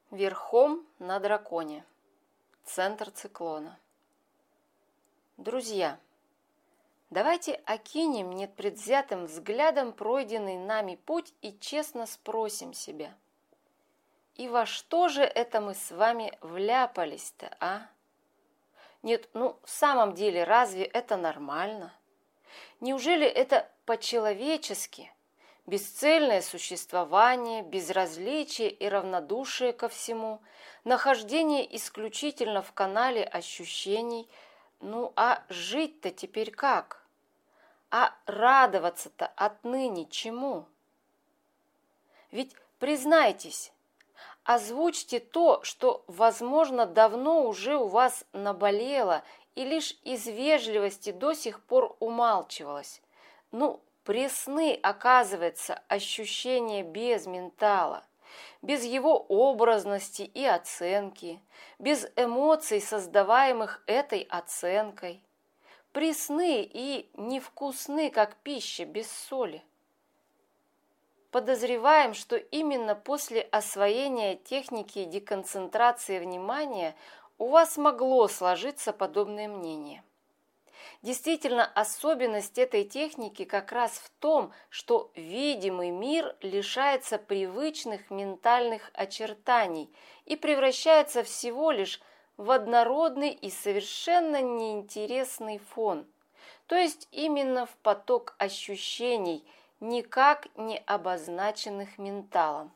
Верхом на драконе. Центр циклона. Друзья, давайте окинем непредвзятым взглядом пройденный нами путь и честно спросим себя: и во что же это мы с вами вляпались-то, а? Нет, в самом деле, разве это нормально? Неужели это по-человечески? Бесцельное существование, безразличие и равнодушие ко всему, нахождение исключительно в канале ощущений. А жить-то теперь как? А радоваться-то отныне чему? Ведь признайтесь, озвучьте то, что, возможно, давно уже у вас наболело и лишь из вежливости до сих пор умалчивалось. Пресны, оказывается, ощущения без ментала, без его образности и оценки, без эмоций, создаваемых этой оценкой. Пресны и невкусны, как пища без соли. Подозреваем, что именно после освоения техники деконцентрации внимания у вас могло сложиться подобное мнение. Действительно, особенность этой техники как раз в том, что видимый мир лишается привычных ментальных очертаний и превращается всего лишь в однородный и совершенно неинтересный фон, то есть именно в поток ощущений, никак не обозначенных менталом.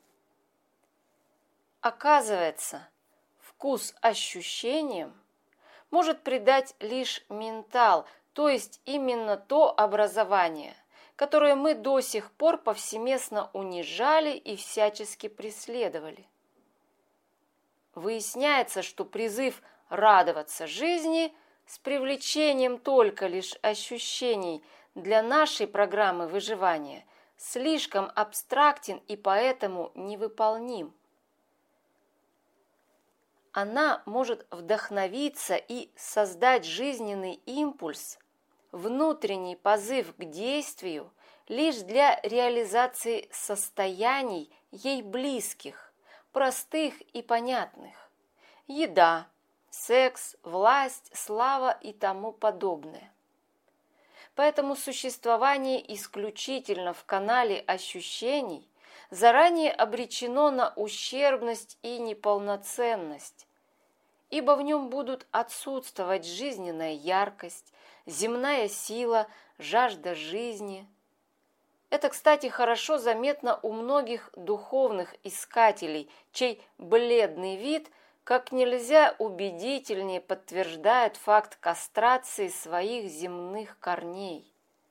Оказывается, вкус ощущениям может придать лишь ментал, то есть именно то образование, которое мы до сих пор повсеместно унижали и всячески преследовали. Выясняется, что призыв радоваться жизни с привлечением только лишь ощущений для нашей программы выживания слишком абстрактен и поэтому невыполним. Она может вдохновиться и создать жизненный импульс, внутренний позыв к действию лишь для реализации состояний ей близких, простых и понятных. Еда, секс, власть, слава и тому подобное. Поэтому существование исключительно в канале ощущений заранее обречено на ущербность и неполноценность, ибо в нем будут отсутствовать жизненная яркость, земная сила, жажда жизни. Это, кстати, хорошо заметно у многих духовных искателей, чей бледный вид как нельзя убедительнее подтверждает факт кастрации своих земных корней.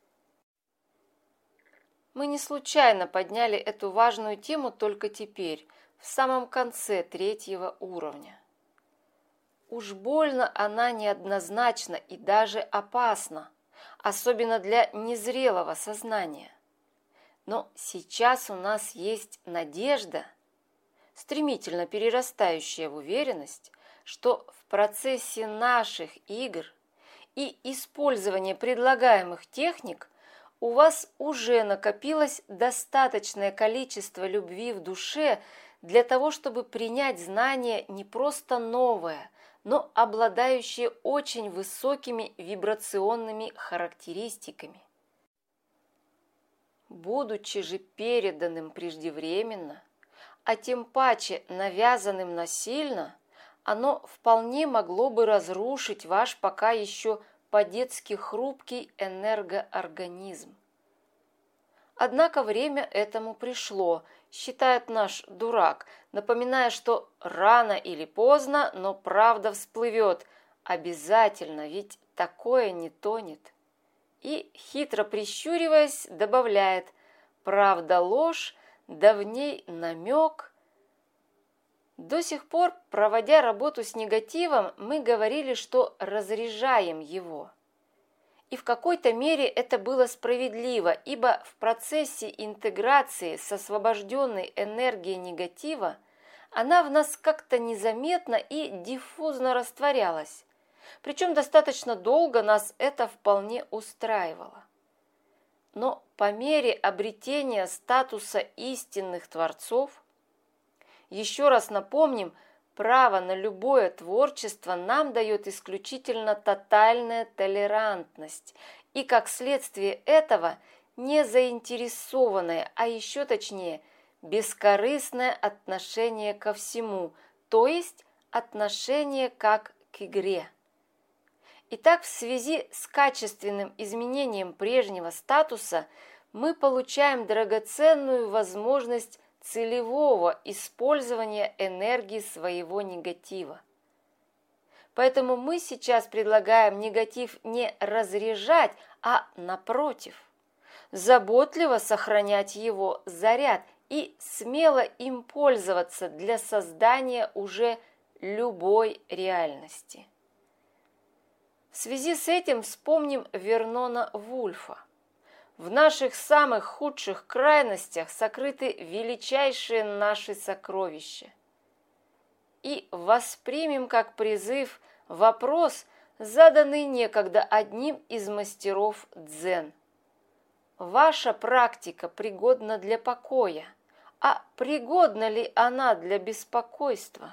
Мы не случайно подняли эту важную тему только теперь, в самом конце 3-го уровня. Уж больно она неоднозначна и даже опасна, особенно для незрелого сознания. Но сейчас у нас есть надежда, стремительно перерастающая в уверенность, что в процессе наших игр и использования предлагаемых техник у вас уже накопилось достаточное количество любви в душе для того, чтобы принять знание не просто новое, но обладающее очень высокими вибрационными характеристиками. Будучи же переданным преждевременно, а тем паче навязанным насильно, оно вполне могло бы разрушить ваш пока еще по-детски хрупкий энергоорганизм. Однако время этому пришло, считает наш дурак, напоминая, что рано или поздно, но правда всплывет, обязательно, ведь такое не тонет. И, хитро прищуриваясь, добавляет: правда ложь, да в ней намек. До сих пор, проводя работу с негативом, мы говорили, что разряжаем его. И в какой-то мере это было справедливо, ибо в процессе интеграции с освобожденной энергией негатива она в нас как-то незаметно и диффузно растворялась. Причем достаточно долго нас это вполне устраивало. Но по мере обретения статуса истинных творцов Еще раз напомним, право на любое творчество нам дает исключительно тотальная толерантность, и как следствие этого незаинтересованное, а еще точнее бескорыстное отношение ко всему, то есть отношение как к игре. Итак, в связи с качественным изменением прежнего статуса мы получаем драгоценную возможность целевого использования энергии своего негатива. Поэтому мы сейчас предлагаем негатив не разряжать, а напротив, заботливо сохранять его заряд и смело им пользоваться для создания уже любой реальности. В связи с этим вспомним Вернона Вульфа. В наших самых худших крайностях сокрыты величайшие наши сокровища. И воспримем как призыв вопрос, заданный некогда одним из мастеров дзен. Ваша практика пригодна для покоя, а пригодна ли она для беспокойства?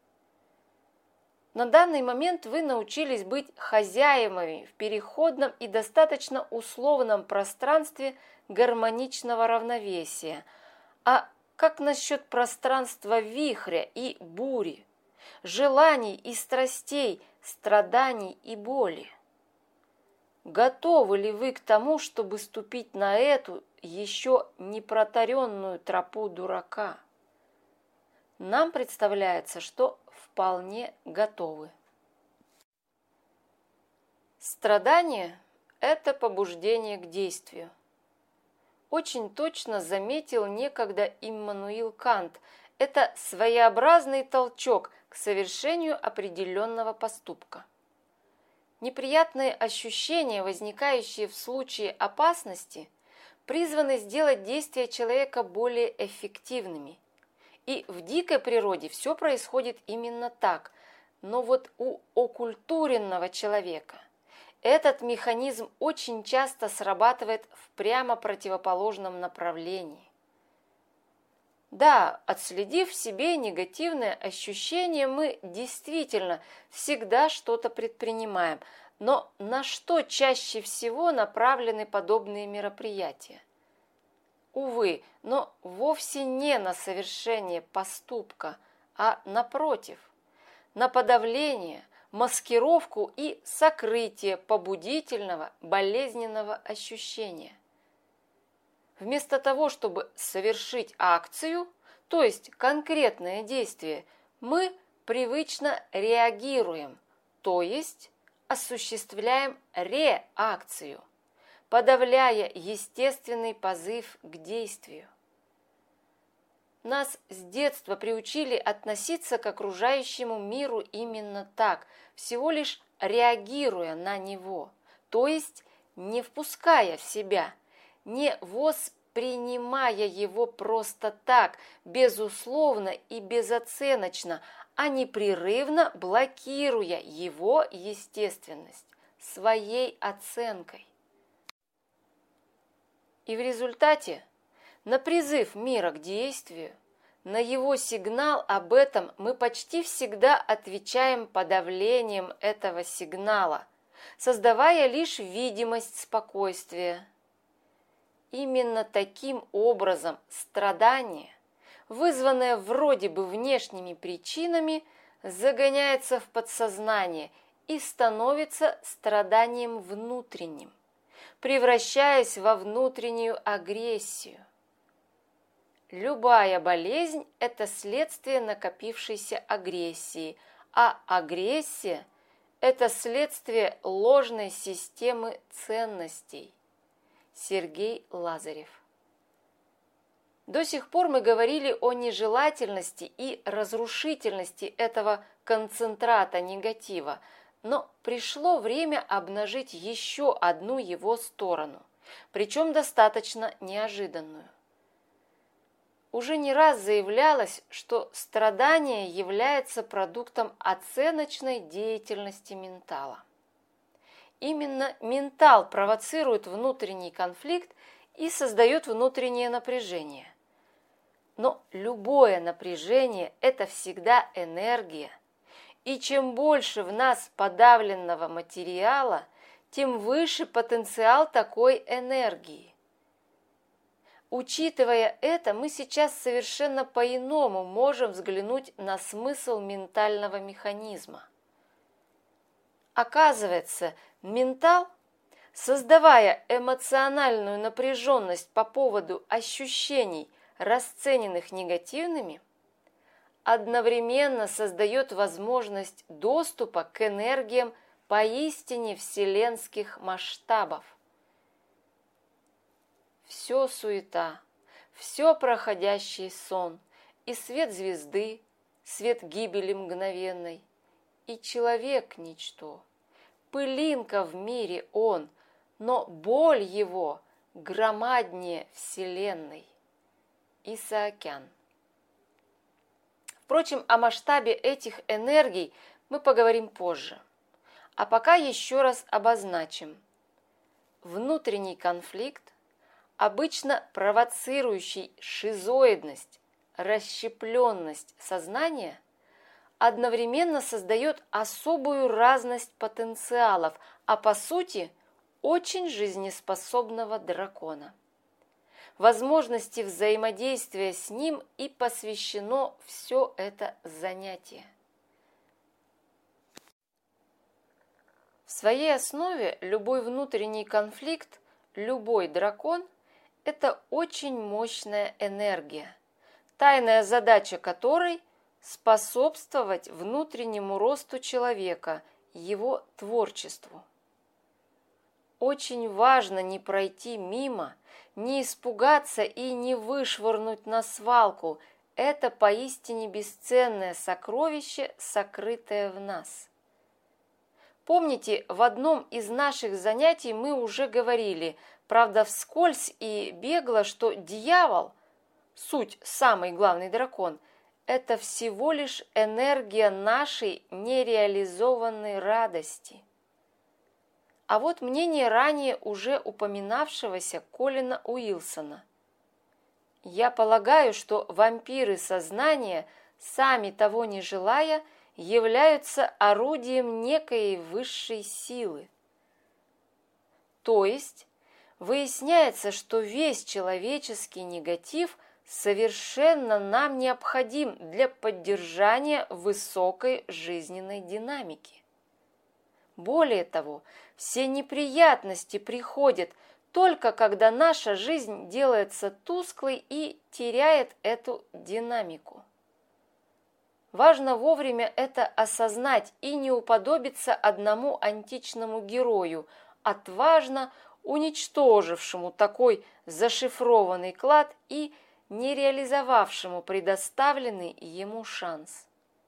На данный момент вы научились быть хозяевами в переходном и достаточно условном пространстве гармоничного равновесия. А как насчет пространства вихря и бури, желаний и страстей, страданий и боли? Готовы ли вы к тому, чтобы ступить на эту еще не протаренную тропу дурака? Нам представляется, что вполне готовы. Страдание – это побуждение к действию. Очень точно заметил некогда Иммануил Кант. Это своеобразный толчок к совершению определенного поступка. Неприятные ощущения, возникающие в случае опасности, призваны сделать действия человека более эффективными. И в дикой природе все происходит именно так, но вот у окультуренного человека этот механизм очень часто срабатывает в прямо противоположном направлении. Да, отследив в себе негативное ощущение, мы действительно всегда что-то предпринимаем, но на что чаще всего направлены подобные мероприятия? Увы, но вовсе не на совершение поступка, а напротив, на подавление, маскировку и сокрытие побудительного, болезненного ощущения. Вместо того, чтобы совершить акцию, то есть конкретное действие, мы привычно реагируем, то есть осуществляем реакцию, подавляя естественный позыв к действию. Нас с детства приучили относиться к окружающему миру именно так, всего лишь реагируя на него, то есть не впуская в себя, не воспринимая его просто так, безусловно и безоценочно, а непрерывно блокируя его естественность своей оценкой. И в результате на призыв мира к действию, на его сигнал об этом мы почти всегда отвечаем подавлением этого сигнала, создавая лишь видимость спокойствия. Именно таким образом страдание, вызванное вроде бы внешними причинами, загоняется в подсознание и становится страданием внутренним, превращаясь во внутреннюю агрессию. Любая болезнь – это следствие накопившейся агрессии, а агрессия – это следствие ложной системы ценностей. Сергей Лазарев. До сих пор мы говорили о нежелательности и разрушительности этого концентрата негатива, но пришло время обнажить еще одну его сторону, причем достаточно неожиданную. Уже не раз заявлялось, что страдание является продуктом оценочной деятельности ментала. Именно ментал провоцирует внутренний конфликт и создает внутреннее напряжение. Но любое напряжение – это всегда энергия. И чем больше в нас подавленного материала, тем выше потенциал такой энергии. Учитывая это, мы сейчас совершенно по-иному можем взглянуть на смысл ментального механизма. Оказывается, ментал, создавая эмоциональную напряженность по поводу ощущений, расцененных негативными, одновременно создает возможность доступа к энергиям поистине вселенских масштабов. Все суета, все проходящий сон, и свет звезды, свет гибели мгновенной, и человек ничто, пылинка в мире он, но боль его громаднее вселенной. Исаакян. Впрочем, о масштабе этих энергий мы поговорим позже. А пока еще раз обозначим. Внутренний конфликт, обычно провоцирующий шизоидность, расщепленность сознания, одновременно создает особую разность потенциалов, а по сути очень жизнеспособного дракона. Возможности взаимодействия с ним и посвящено все это занятие. В своей основе любой внутренний конфликт, любой дракон – это очень мощная энергия, тайная задача которой – способствовать внутреннему росту человека, его творчеству. Очень важно не пройти мимо, не испугаться и не вышвырнуть на свалку это поистине бесценное сокровище, сокрытое в нас. Помните, в одном из наших занятий мы уже говорили, правда вскользь и бегло, что дьявол, суть самый главный дракон, это всего лишь энергия нашей нереализованной радости. А вот мнение ранее уже упоминавшегося Колина Уилсона. Я полагаю, что вампиры сознания, сами того не желая, являются орудием некой высшей силы. То есть, выясняется, что весь человеческий негатив совершенно нам необходим для поддержания высокой жизненной динамики. Более того, все неприятности приходят только когда наша жизнь делается тусклой и теряет эту динамику. Важно вовремя это осознать и не уподобиться одному античному герою, отважно уничтожившему такой зашифрованный клад и не реализовавшему предоставленный ему шанс.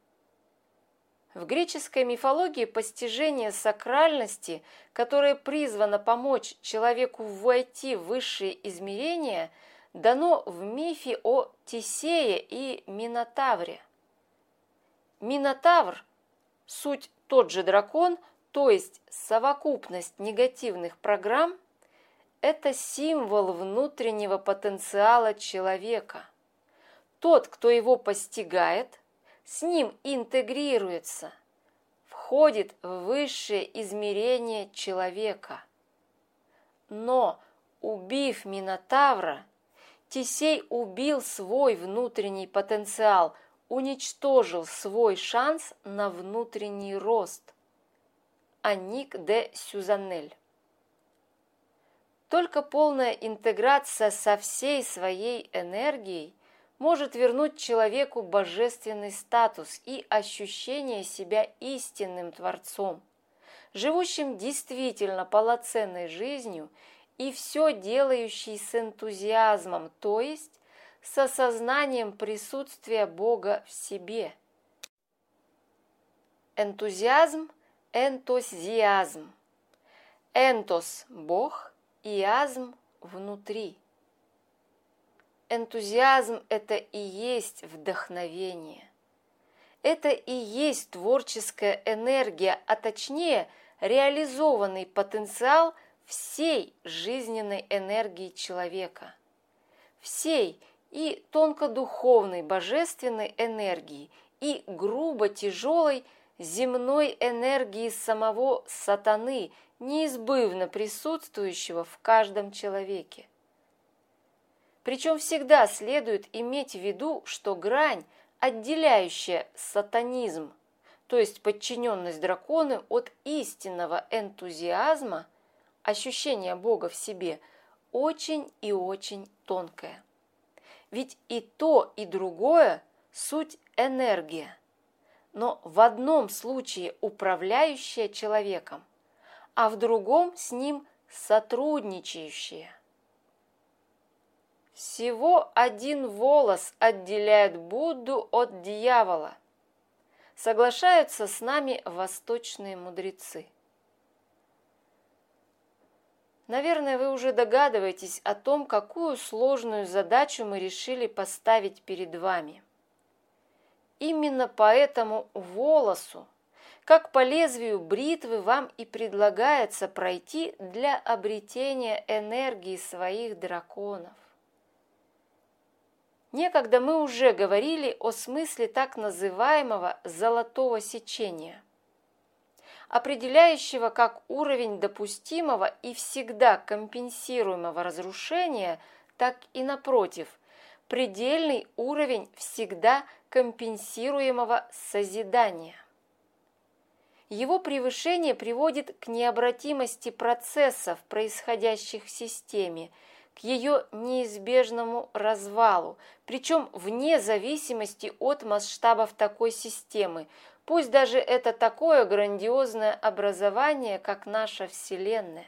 В греческой мифологии постижение сакральности, которое призвано помочь человеку войти в высшие измерения, дано в мифе о Тесее и Минотавре. Минотавр – суть тот же дракон, то есть совокупность негативных программ, это символ внутреннего потенциала человека. Тот, кто его постигает, с ним интегрируется, входит в высшее измерение человека. Но, убив Минотавра, Тесей убил свой внутренний потенциал, уничтожил свой шанс на внутренний рост. Анник де Сюзаннель. Только полная интеграция со всей своей энергией может вернуть человеку божественный статус и ощущение себя истинным Творцом, живущим действительно полноценной жизнью и все делающий с энтузиазмом, то есть с осознанием присутствия Бога в себе. Энтузиазм, энтозиазм. Энтос – Бог, иазм – внутри. Энтузиазм – это и есть вдохновение. Это и есть творческая энергия, а точнее реализованный потенциал всей жизненной энергии человека. Всей и тонкодуховной божественной энергии, и грубо тяжелой земной энергии самого сатаны, неизбывно присутствующего в каждом человеке. Причем всегда следует иметь в виду, что грань, отделяющая сатанизм, то есть подчиненность дракону, от истинного энтузиазма, ощущения Бога в себе, очень и очень тонкая. Ведь и то, и другое – суть энергия, но в одном случае управляющая человеком, а в другом с ним сотрудничающая. Всего один волос отделяет Будду от дьявола. Соглашаются с нами восточные мудрецы. Наверное, вы уже догадываетесь о том, какую сложную задачу мы решили поставить перед вами. Именно по этому волосу, как по лезвию бритвы, вам и предлагается пройти для обретения энергии своих драконов. Некогда мы уже говорили о смысле так называемого «золотого сечения», определяющего как уровень допустимого и всегда компенсируемого разрушения, так и напротив, предельный уровень всегда компенсируемого созидания. Его превышение приводит к необратимости процессов, происходящих в системе, к ее неизбежному развалу, причем вне зависимости от масштабов такой системы, пусть даже это такое грандиозное образование, как наша Вселенная.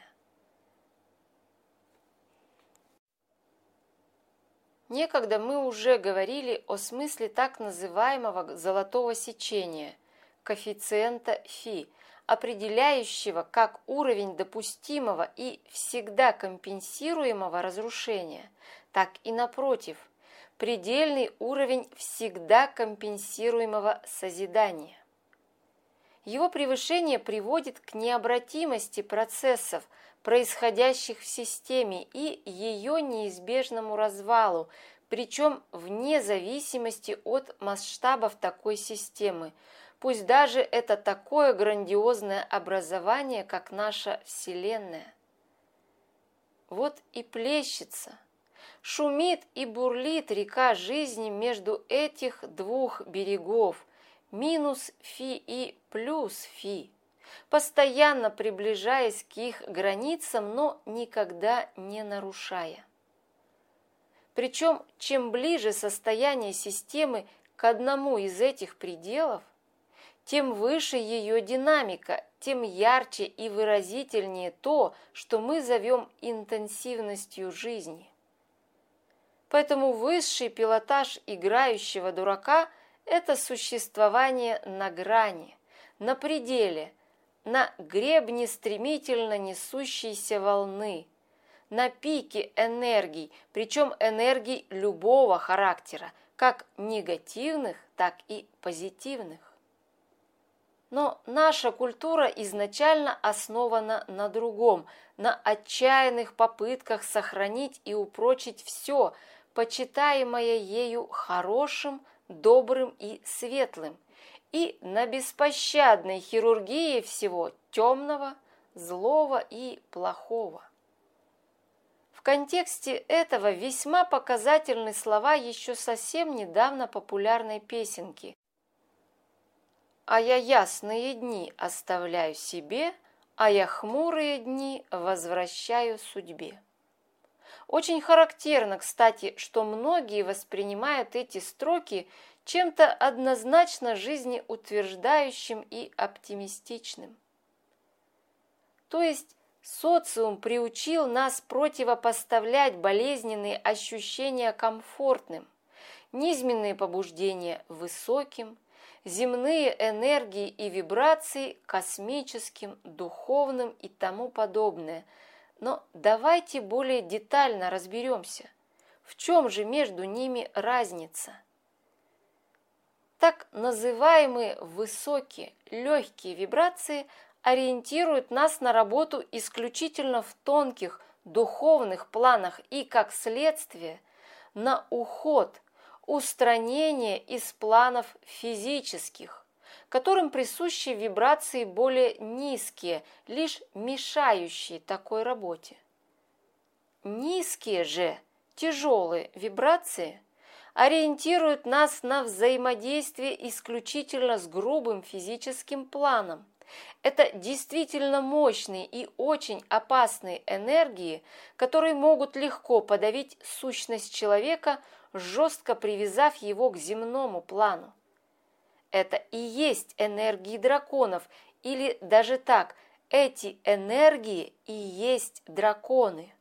Некогда мы уже говорили о смысле так называемого золотого сечения, коэффициента φ, определяющего как уровень допустимого и всегда компенсируемого разрушения, так и напротив, предельный уровень всегда компенсируемого созидания. Его превышение приводит к необратимости процессов, происходящих в системе, и ее неизбежному развалу, причем вне зависимости от масштабов такой системы, пусть даже это такое грандиозное образование, как наша Вселенная. Вот и плещется, шумит и бурлит река жизни между этих двух берегов, минус φ и плюс φ, постоянно приближаясь к их границам, но никогда не нарушая. Причем, чем ближе состояние системы к одному из этих пределов, тем выше ее динамика, тем ярче и выразительнее то, что мы зовем интенсивностью жизни. Поэтому высший пилотаж играющего дурака – это существование на грани, на пределе, на гребне стремительно несущейся волны, на пике энергий, причем энергий любого характера, как негативных, так и позитивных. Но наша культура изначально основана на другом, на отчаянных попытках сохранить и упрочить все, почитаемое ею хорошим, добрым и светлым, и на беспощадной хирургии всего темного, злого и плохого. В контексте этого весьма показательны слова еще совсем недавно популярной песенки: «А я ясные дни оставляю себе, а я хмурые дни возвращаю судьбе». Очень характерно, кстати, что многие воспринимают эти строки чем-то однозначно жизнеутверждающим и оптимистичным. То есть социум приучил нас противопоставлять болезненные ощущения комфортным, низменные побуждения высоким, земные энергии и вибрации космическим, духовным и тому подобное. Но давайте более детально разберемся, в чем же между ними разница. Так называемые высокие, легкие вибрации ориентируют нас на работу исключительно в тонких, духовных планах и, как следствие, на уход, устранение из планов физических, которым присущи вибрации более низкие, лишь мешающие такой работе. Низкие же, тяжелые вибрации ориентируют нас на взаимодействие исключительно с грубым физическим планом. Это действительно мощные и очень опасные энергии, которые могут легко подавить сущность человека, жестко привязав его к земному плану. Это и есть энергии драконов, или даже так, эти энергии и есть драконы.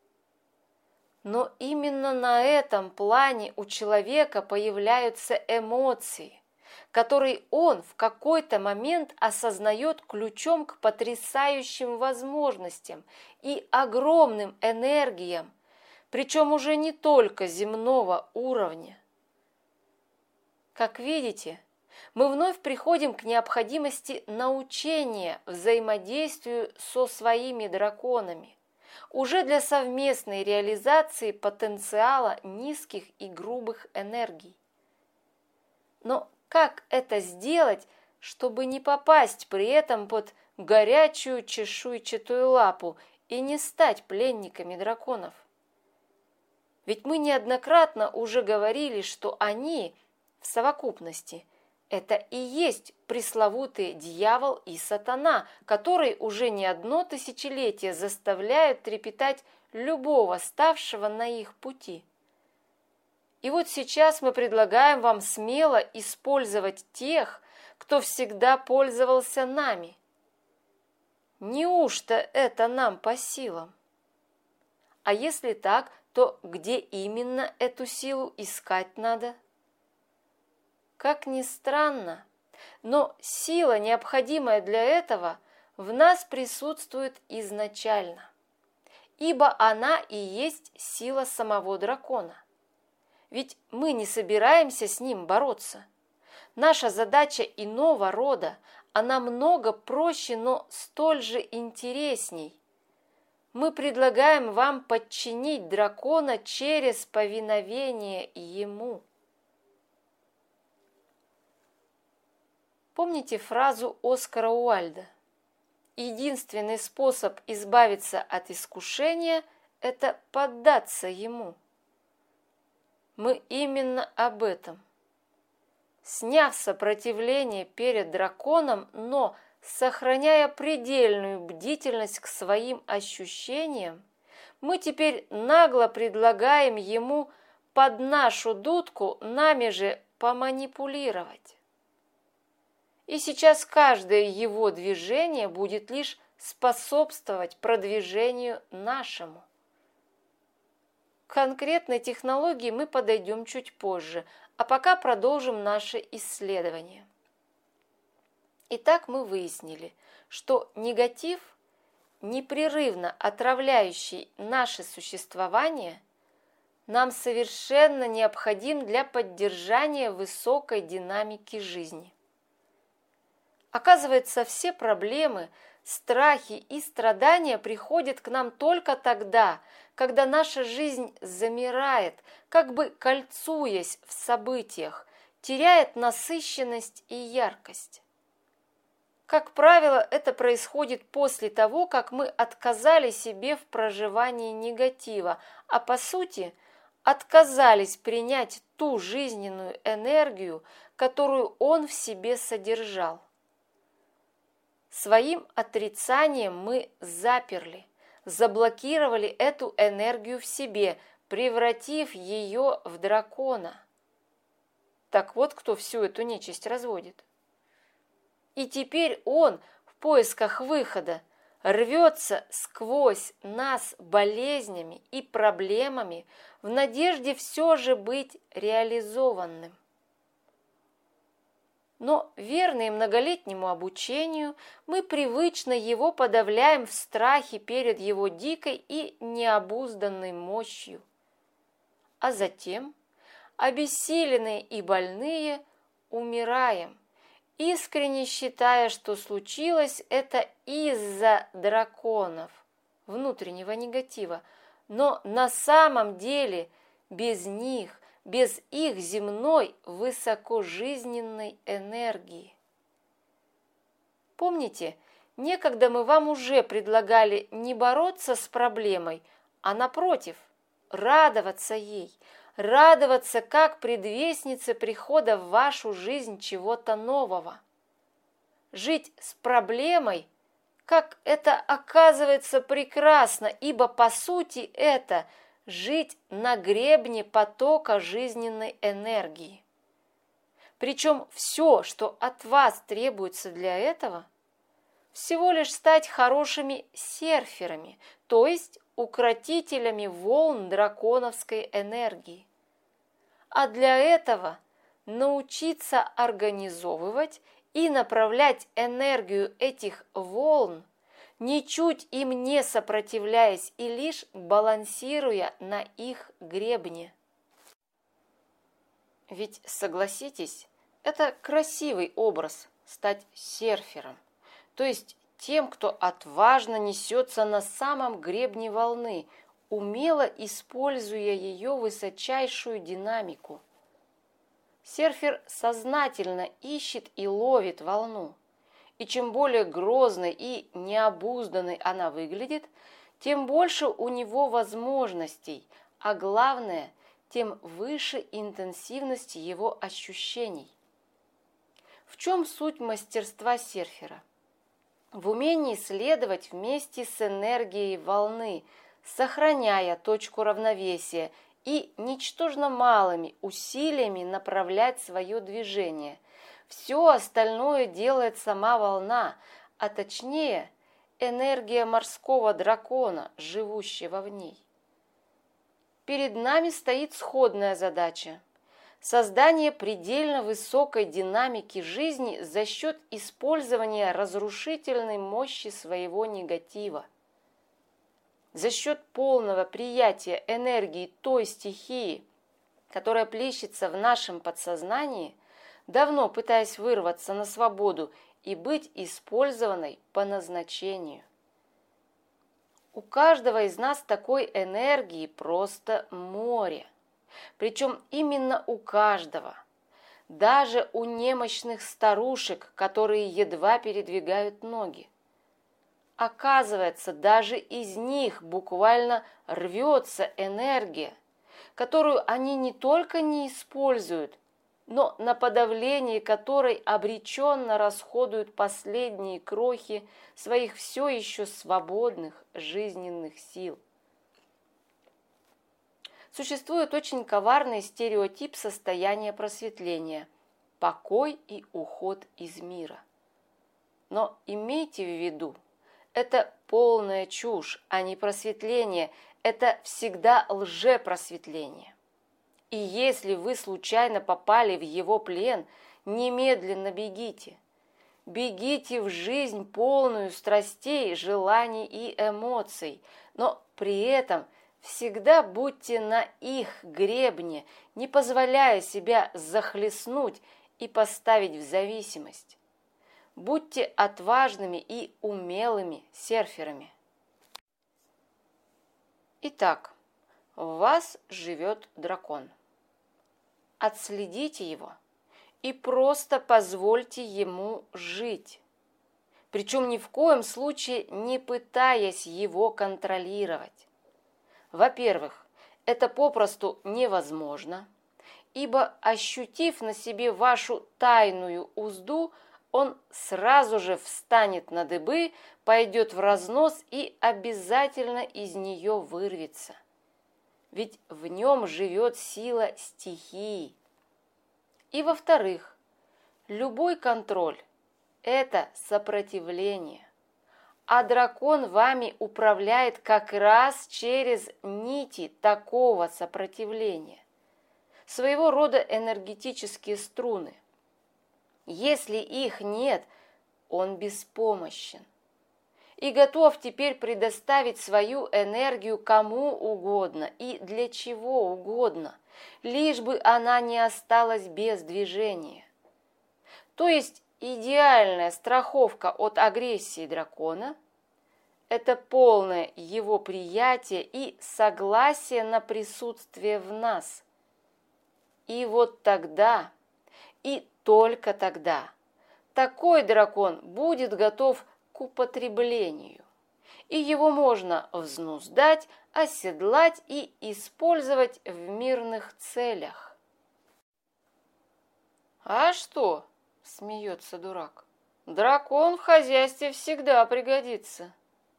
Но именно на этом плане у человека появляются эмоции, которые он в какой-то момент осознает ключом к потрясающим возможностям и огромным энергиям, причем уже не только земного уровня. Как видите, мы вновь приходим к необходимости научения взаимодействию со своими драконами, уже для совместной реализации потенциала низких и грубых энергий. Но как это сделать, чтобы не попасть при этом под горячую чешуйчатую лапу и не стать пленниками драконов? Ведь мы неоднократно уже говорили, что они в совокупности – это и есть пресловутый дьявол и сатана, которые уже не одно тысячелетие заставляют трепетать любого ставшего на их пути. И вот сейчас мы предлагаем вам смело использовать тех, кто всегда пользовался нами. Неужто это нам по силам? А если так, то где именно эту силу искать надо? Как ни странно, но сила, необходимая для этого, в нас присутствует изначально, ибо она и есть сила самого дракона. Ведь мы не собираемся с ним бороться. Наша задача иного рода, она много проще, но столь же интересней. Мы предлагаем вам подчинить дракона через повиновение ему. Помните фразу Оскара Уальда? Единственный способ избавиться от искушения – это поддаться ему. Мы именно об этом. Сняв сопротивление перед драконом, но сохраняя предельную бдительность к своим ощущениям, мы теперь нагло предлагаем ему под нашу дудку нами же поманипулировать. И сейчас каждое его движение будет лишь способствовать продвижению нашему. К конкретной технологии мы подойдем чуть позже, а пока продолжим наше исследование. Итак, мы выяснили, что негатив, непрерывно отравляющий наше существование, нам совершенно необходим для поддержания высокой динамики жизни. Оказывается, все проблемы, страхи и страдания приходят к нам только тогда, когда наша жизнь замирает, как бы кольцуясь в событиях, теряет насыщенность и яркость. Как правило, это происходит после того, как мы отказали себе в проживании негатива, а по сути отказались принять ту жизненную энергию, которую он в себе содержал. Своим отрицанием мы заперли, заблокировали эту энергию в себе, превратив ее в дракона. Так вот, кто всю эту нечисть разводит. И теперь он в поисках выхода рвется сквозь нас болезнями и проблемами в надежде все же быть реализованным. Но, верные многолетнему обучению, мы привычно его подавляем в страхе перед его дикой и необузданной мощью. А затем, обессиленные и больные, умираем, искренне считая, что случилось это из-за драконов, внутреннего негатива, но на самом деле без них, без их земной высокожизненной энергии. Помните, некогда мы вам уже предлагали не бороться с проблемой, а напротив, радоваться ей, радоваться как предвестнице прихода в вашу жизнь чего-то нового. Жить с проблемой, как это оказывается прекрасно, ибо по сути это жить на гребне потока жизненной энергии. Причем все, что от вас требуется для этого, всего лишь стать хорошими серферами, то есть укротителями волн драконовской энергии. А для этого научиться организовывать и направлять энергию этих волн, ничуть им не сопротивляясь и лишь балансируя на их гребне. Ведь, согласитесь, это красивый образ – стать серфером, то есть тем, кто отважно несется на самом гребне волны, умело используя ее высочайшую динамику. Серфер сознательно ищет и ловит волну, и чем более грозной и необузданной она выглядит, тем больше у него возможностей, а главное, тем выше интенсивность его ощущений. В чем суть мастерства серфера? В умении следовать вместе с энергией волны, сохраняя точку равновесия и ничтожно малыми усилиями направлять свое движение. Все остальное делает сама волна, а точнее энергия морского дракона, живущего в ней. Перед нами стоит сходная задача – создание предельно высокой динамики жизни за счет использования разрушительной мощи своего негатива. За счет полного приятия энергии той стихии, которая плещется в нашем подсознании, давно пытаясь вырваться на свободу и быть использованной по назначению. У каждого из нас такой энергии просто море. Причем именно у каждого. Даже у немощных старушек, которые едва передвигают ноги. Оказывается, даже из них буквально рвется энергия, которую они не только не используют, но на подавление которой обреченно расходуют последние крохи своих все еще свободных жизненных сил. Существует очень коварный стереотип состояния просветления – покой и уход из мира. Но имейте в виду, это полная чушь, а не просветление, это всегда лжепросветление. И если вы случайно попали в его плен, немедленно бегите. Бегите в жизнь, полную страстей, желаний и эмоций, но при этом всегда будьте на их гребне, не позволяя себя захлестнуть и поставить в зависимость. Будьте отважными и умелыми серферами. Итак, в вас живет дракон. Отследите его и просто позвольте ему жить. Причем ни в коем случае не пытаясь его контролировать. Во-первых, это попросту невозможно, ибо, ощутив на себе вашу тайную узду, он сразу же встанет на дыбы, пойдет в разнос и обязательно из нее вырвется. Ведь в нем живет сила стихии. И во-вторых, любой контроль – это сопротивление. А дракон вами управляет как раз через нити такого сопротивления. Своего рода энергетические струны. Если их нет, он беспомощен. И готов теперь предоставить свою энергию кому угодно и для чего угодно, лишь бы она не осталась без движения. То есть идеальная страховка от агрессии дракона – это полное его приятие и согласие на присутствие в нас. И вот тогда, и только тогда, такой дракон будет готов к употреблению, и его можно взнуздать, оседлать и использовать в мирных целях. «А что?» – смеется дурак. «Дракон в хозяйстве всегда пригодится».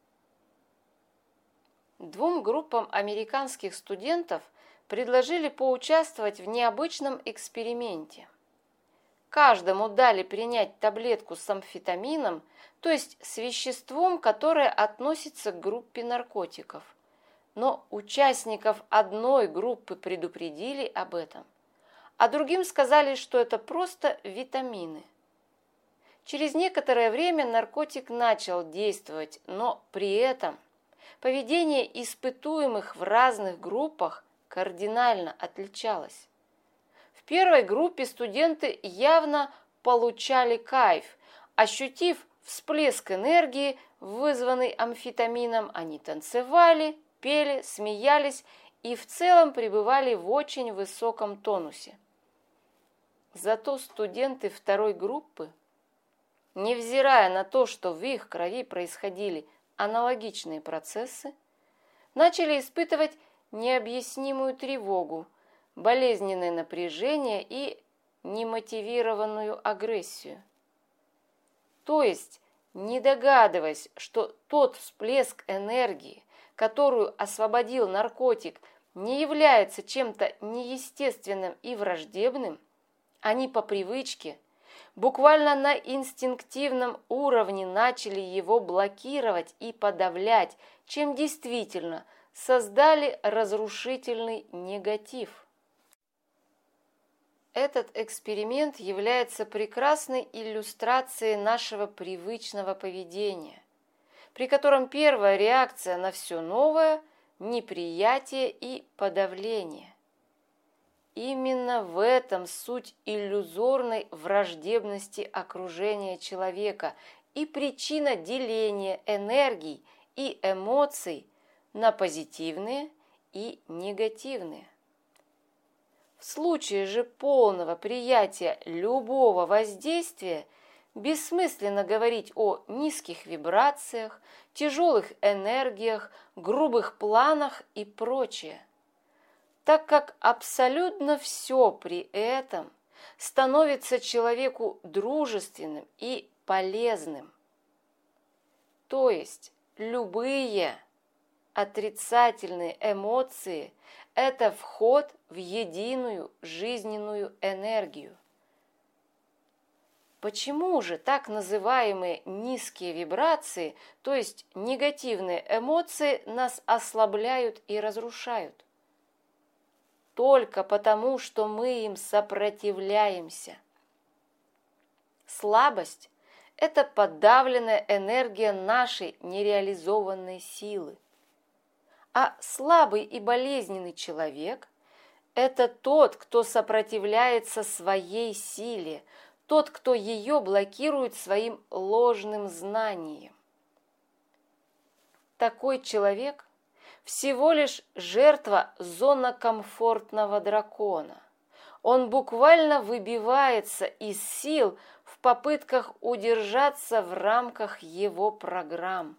Двум группам американских студентов предложили поучаствовать в необычном эксперименте. Каждому дали принять таблетку с амфетамином, то есть с веществом, которое относится к группе наркотиков. Но участников одной группы предупредили об этом, а другим сказали, что это просто витамины. Через некоторое время наркотик начал действовать, но при этом поведение испытуемых в разных группах кардинально отличалось. В первой группе студенты явно получали кайф. Ощутив всплеск энергии, вызванный амфетамином, они танцевали, пели, смеялись и в целом пребывали в очень высоком тонусе. Зато студенты второй группы, невзирая на то, что в их крови происходили аналогичные процессы, начали испытывать необъяснимую тревогу, болезненное напряжение и немотивированную агрессию. То есть, не догадываясь, что тот всплеск энергии, которую освободил наркотик, не является чем-то неестественным и враждебным, они по привычке, буквально на инстинктивном уровне начали его блокировать и подавлять, чем действительно создали разрушительный негатив. Этот эксперимент является прекрасной иллюстрацией нашего привычного поведения, при котором первая реакция на все новое – неприятие и подавление. Именно в этом суть иллюзорной враждебности окружения человека и причина деления энергий и эмоций на позитивные и негативные. В случае же полного приятия любого воздействия бессмысленно говорить о низких вибрациях, тяжелых энергиях, грубых планах и прочее, так как абсолютно все при этом становится человеку дружественным и полезным. То есть любые отрицательные эмоции – это вход в единую жизненную энергию. Почему же так называемые низкие вибрации, то есть негативные эмоции, нас ослабляют и разрушают? Только потому, что мы им сопротивляемся. Слабость – это подавленная энергия нашей нереализованной силы. А слабый и болезненный человек – это тот, кто сопротивляется своей силе, тот, кто ее блокирует своим ложным знанием. Такой человек всего лишь жертва зонокомфортного дракона. Он буквально выбивается из сил в попытках удержаться в рамках его программ.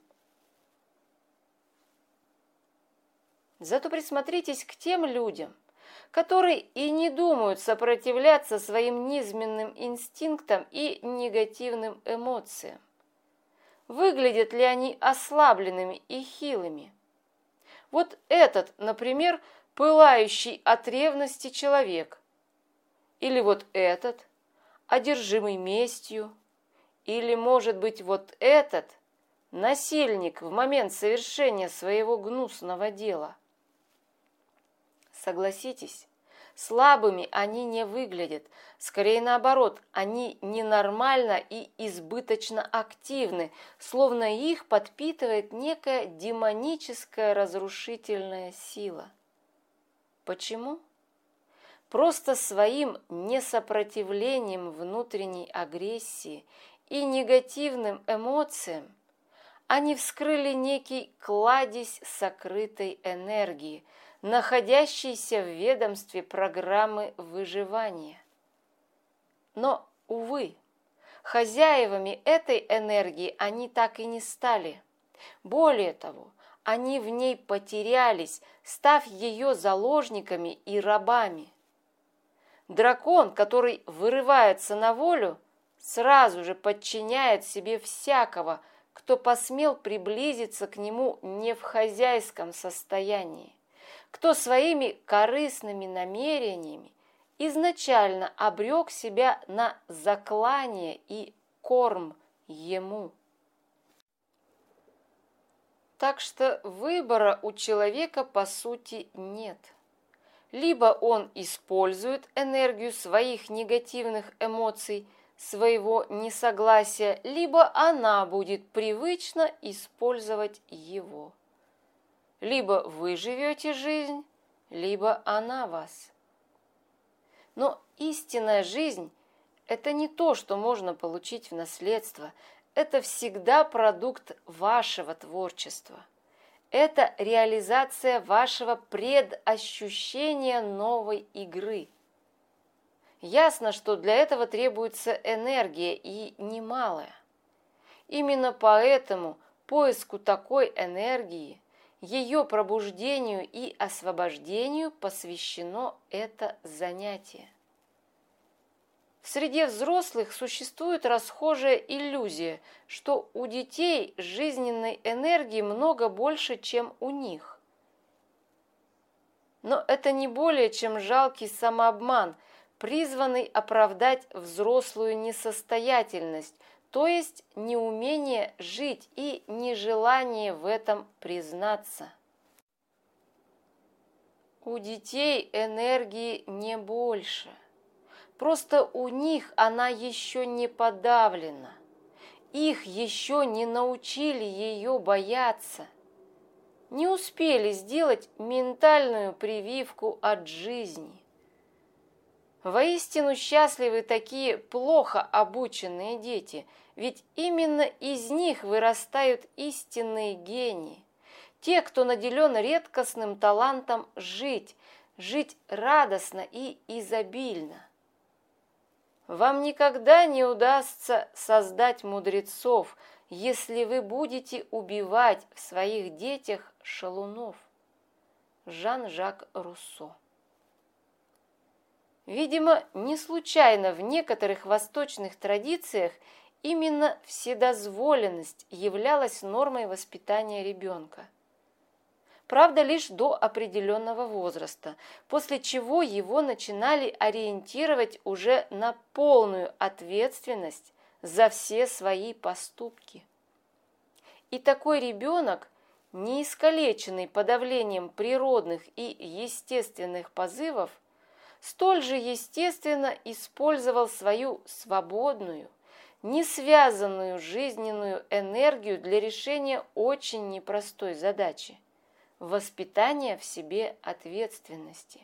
Зато присмотритесь к тем людям, которые и не думают сопротивляться своим низменным инстинктам и негативным эмоциям. Выглядят ли они ослабленными и хилыми? Вот этот, например, пылающий от ревности человек. Или вот этот, одержимый местью. Или, может быть, вот этот, насильник в момент совершения своего гнусного дела. Согласитесь, слабыми они не выглядят, скорее наоборот, они ненормально и избыточно активны, словно их подпитывает некая демоническая разрушительная сила. Почему? Просто своим несопротивлением внутренней агрессии и негативным эмоциям Они вскрыли некий кладезь сокрытой энергии, находящейся в ведомстве программы выживания. Но, увы, хозяевами этой энергии они так и не стали. Более того, они в ней потерялись, став ее заложниками и рабами. Дракон, который вырывается на волю, сразу же подчиняет себе всякого, кто посмел приблизиться к нему не в хозяйском состоянии, кто своими корыстными намерениями изначально обрек себя на заклание и корм ему. Так что выбора у человека по сути нет. Либо он использует энергию своих негативных эмоций, своего несогласия, либо она будет привычно использовать его. Либо вы живете жизнь, либо она вас. Но истинная жизнь – это не то, что можно получить в наследство. Это всегда продукт вашего творчества. Это реализация вашего предощущения новой игры. Ясно, что для этого требуется энергия, и немалая. Именно поэтому поиску такой энергии, ее пробуждению и освобождению посвящено это занятие. В среде взрослых существует расхожая иллюзия, что у детей жизненной энергии много больше, чем у них. Но это не более чем жалкий самообман, призванный оправдать взрослую несостоятельность, то есть неумение жить и нежелание в этом признаться. У детей энергии не больше. Просто у них она еще не подавлена. Их еще не научили ее бояться. Не успели сделать ментальную прививку от жизни. Воистину счастливы такие плохо обученные дети, ведь именно из них вырастают истинные гении. Те, кто наделен редкостным талантом жить радостно и изобильно. Вам никогда не удастся создать мудрецов, если вы будете убивать в своих детях шалунов. Жан-Жак Руссо. Видимо, не случайно в некоторых восточных традициях именно вседозволенность являлась нормой воспитания ребенка. Правда, лишь до определенного возраста, после чего его начинали ориентировать уже на полную ответственность за все свои поступки. И такой ребенок, не искалеченный подавлением природных и естественных позывов, столь же естественно использовал свою свободную, не связанную жизненную энергию для решения очень непростой задачи – воспитания в себе ответственности.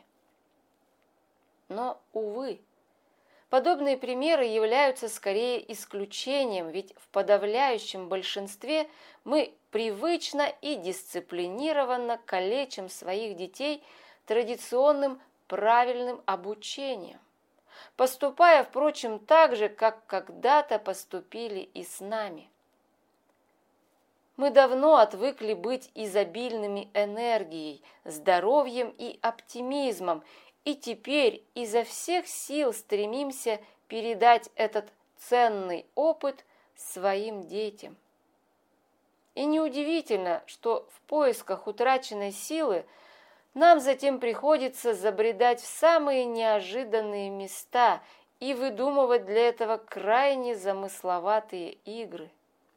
Но, увы, подобные примеры являются скорее исключением, ведь в подавляющем большинстве мы привычно и дисциплинированно калечим своих детей традиционным правильным обучением, поступая, впрочем, так же, как когда-то поступили и с нами. Мы давно отвыкли быть изобильными энергией, здоровьем и оптимизмом, и теперь изо всех сил стремимся передать этот ценный опыт своим детям. И неудивительно, что в поисках утраченной силы нам затем приходится забредать в самые неожиданные места и выдумывать для этого крайне замысловатые игры.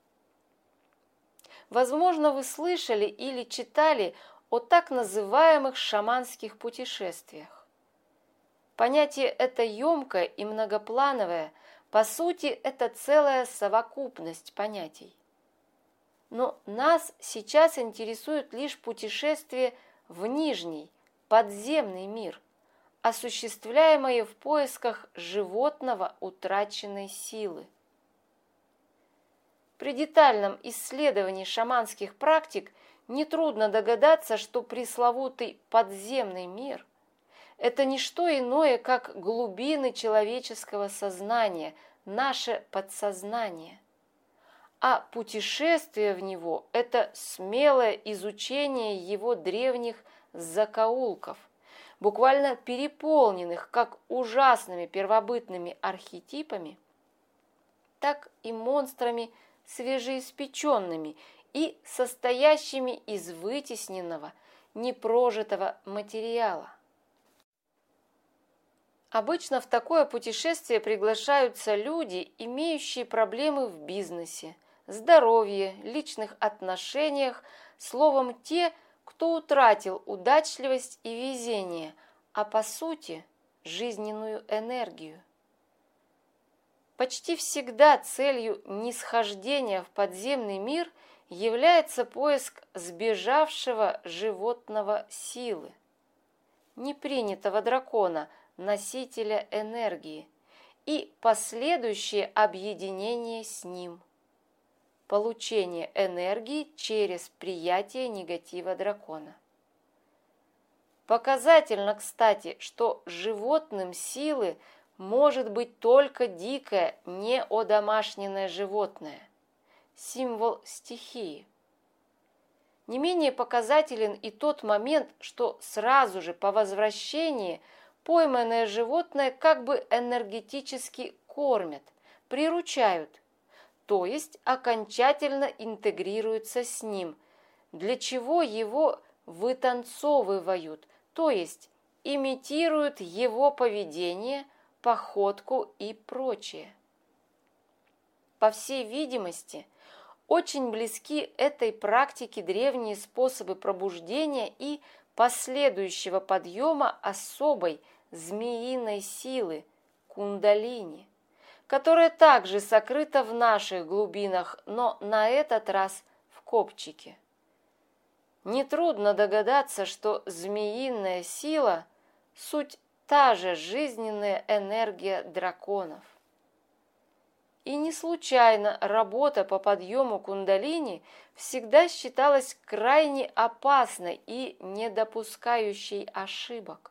Возможно, вы слышали или читали о так называемых шаманских путешествиях. Понятие это емкое и многоплановое, по сути, это целая совокупность понятий. Но нас сейчас интересует лишь путешествие в нижний, подземный мир, осуществляемое в поисках животного утраченной силы. При детальном исследовании шаманских практик нетрудно догадаться, что пресловутый подземный мир – это не что иное, как глубины человеческого сознания, наше подсознание. А путешествие в него – это смелое изучение его древних закоулков, буквально переполненных как ужасными первобытными архетипами, так и монстрами свежеиспеченными и состоящими из вытесненного, непрожитого материала. Обычно в такое путешествие приглашаются люди, имеющие проблемы в бизнесе, здоровье, личных отношениях, словом, те, кто утратил удачливость и везение, а по сути жизненную энергию. Почти всегда целью нисхождения в подземный мир является поиск сбежавшего животного силы, непринятого дракона, носителя энергии, и последующее объединение с ним. Получение энергии через приятие негатива дракона. Показательно, кстати, что животным силы может быть только дикое, неодомашненное животное, символ стихии. Не менее показателен и тот момент, что сразу же по возвращении пойманное животное как бы энергетически кормят, приручают, то есть окончательно интегрируются с ним, для чего его вытанцовывают, то есть имитируют его поведение, походку и прочее. По всей видимости, очень близки этой практике древние способы пробуждения и последующего подъема особой змеиной силы кундалини, которая также сокрыта в наших глубинах, но на этот раз в копчике. Нетрудно догадаться, что змеиная сила – суть та же жизненная энергия драконов. И не случайно работа по подъему кундалини всегда считалась крайне опасной и не допускающей ошибок.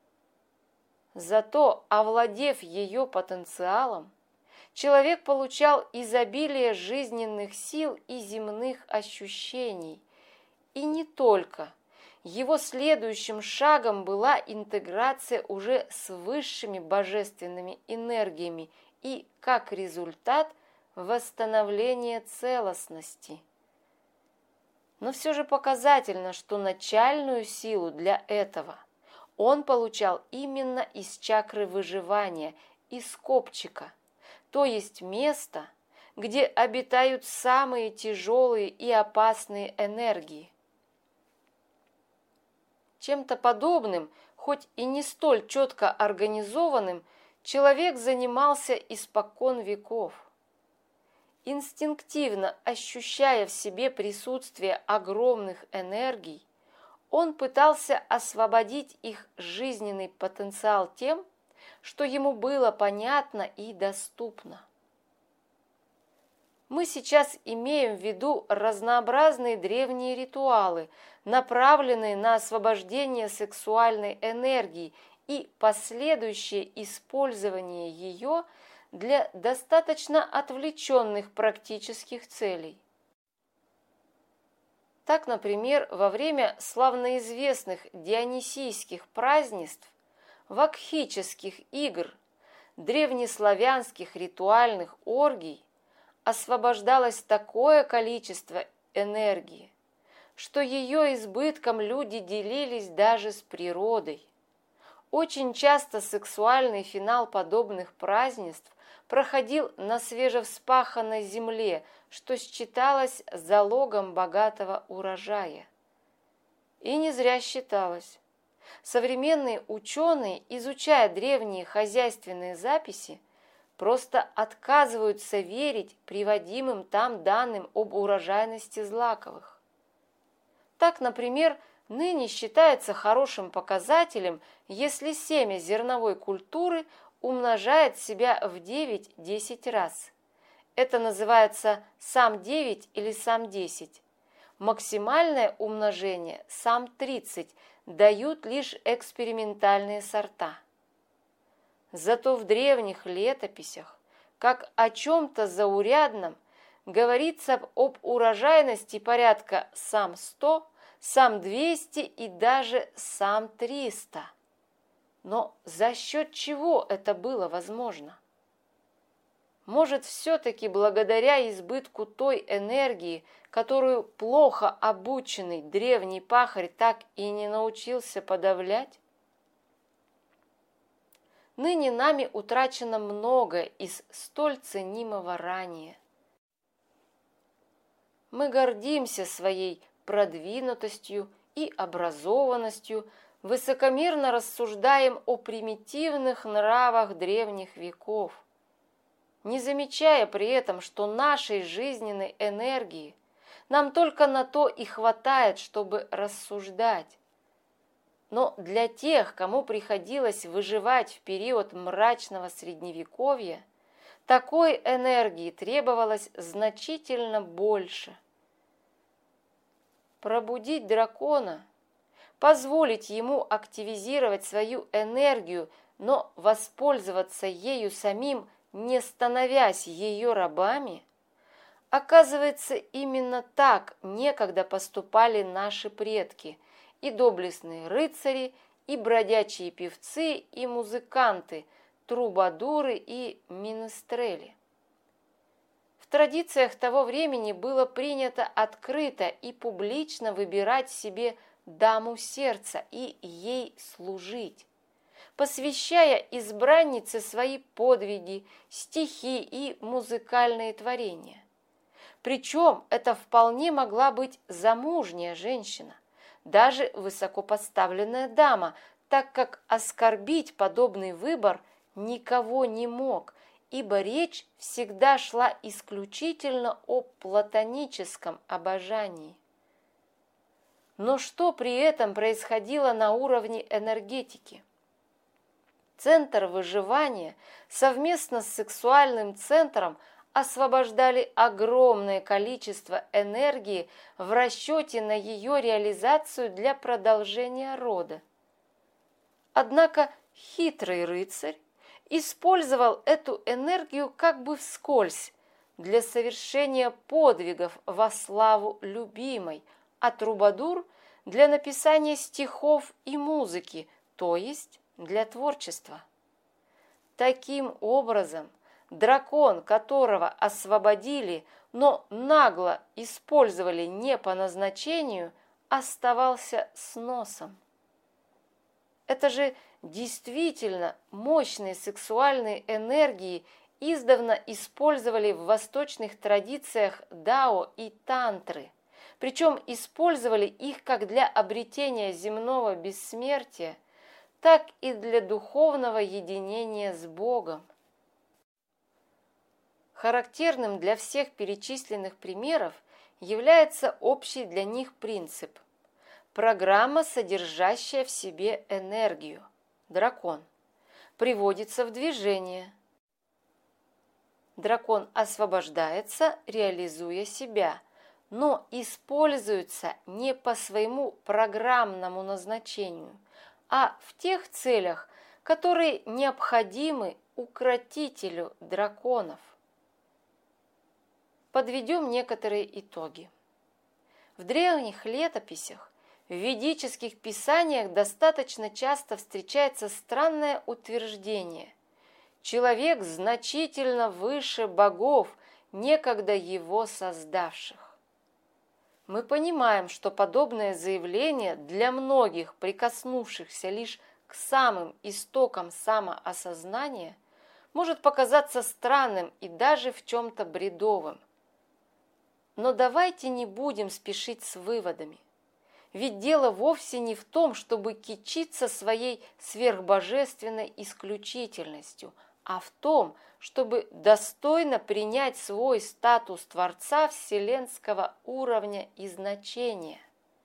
Зато, овладев ее потенциалом, человек получал изобилие жизненных сил и земных ощущений. И не только. Его следующим шагом была интеграция уже с высшими божественными энергиями и, как результат, восстановление целостности. Но все же показательно, что начальную силу для этого он получал именно из чакры выживания, из копчика, то есть места, где обитают самые тяжелые и опасные энергии. Чем-то подобным, хоть и не столь четко организованным, человек занимался испокон веков. Инстинктивно ощущая в себе присутствие огромных энергий, он пытался освободить их жизненный потенциал тем, что ему было понятно и доступно. Мы сейчас имеем в виду разнообразные древние ритуалы, направленные на освобождение сексуальной энергии и последующее использование ее для достаточно отвлеченных практических целей. Так, например, во время славноизвестных дионисийских празднеств, вакхических игр, древнеславянских ритуальных оргий освобождалось такое количество энергии, что ее избытком люди делились даже с природой. Очень часто сексуальный финал подобных празднеств проходил на свежевспаханной земле, что считалось залогом богатого урожая. И не зря считалось. Современные ученые, изучая древние хозяйственные записи, просто отказываются верить приводимым там данным об урожайности злаковых. Так, например, ныне считается хорошим показателем, если семя зерновой культуры умножает себя в 9-10 раз. это называется сам 9 или сам 10. Максимальное умножение сам 30 дают лишь экспериментальные сорта. Зато в древних летописях, как о чем-то заурядном, говорится об урожайности порядка сам 100, сам 200 и даже сам 300. Но за счет чего это было возможно? Может, все-таки благодаря избытку той энергии, которую плохо обученный древний пахарь так и не научился подавлять? Ныне нами утрачено многое из столь ценимого ранее. Мы гордимся своей продвинутостью и образованностью, высокомерно рассуждаем о примитивных нравах древних веков, не замечая при этом, что нашей жизненной энергии нам только на то и хватает, чтобы рассуждать. Но для тех, кому приходилось выживать в период мрачного средневековья, такой энергии требовалось значительно больше. Пробудить дракона, позволить ему активизировать свою энергию, но воспользоваться ею самим, не становясь ее рабами, оказывается, именно так некогда поступали наши предки, и доблестные рыцари, и бродячие певцы, и музыканты, трубадуры и минестрели. В традициях того времени было принято открыто и публично выбирать себе даму сердца и ей служить, посвящая избраннице свои подвиги, стихи и музыкальные творения. Причем это вполне могла быть замужняя женщина, даже высокопоставленная дама, так как оскорбить подобный выбор никого не мог, ибо речь всегда шла исключительно о платоническом обожании. Но что при этом происходило на уровне энергетики? Центр выживания совместно с сексуальным центром освобождали огромное количество энергии в расчете на ее реализацию для продолжения рода. Однако хитрый рыцарь использовал эту энергию как бы вскользь для совершения подвигов во славу любимой, а трубадур – для написания стихов и музыки, то есть для творчества. Таким образом, дракон, которого освободили, но нагло использовали не по назначению, оставался с носом. Это же действительно мощные сексуальные энергии издавна использовали в восточных традициях дао и тантры, причем использовали их как для обретения земного бессмертия, так и для духовного единения с Богом. Характерным для всех перечисленных примеров является общий для них принцип. Программа, содержащая в себе энергию, дракон, приводится в движение. Дракон освобождается, реализуя себя, но используется не по своему программному назначению, а в тех целях, которые необходимы укротителю драконов. Подведем некоторые итоги. В древних летописях, в ведических писаниях достаточно часто встречается странное утверждение: человек значительно выше богов, некогда его создавших. Мы понимаем, что подобное заявление для многих, прикоснувшихся лишь к самым истокам самоосознания, может показаться странным и даже в чем-то бредовым. Но давайте не будем спешить с выводами. Ведь дело вовсе не в том, чтобы кичиться своей сверхбожественной исключительностью, а в том, чтобы достойно принять свой статус Творца вселенского уровня и значения.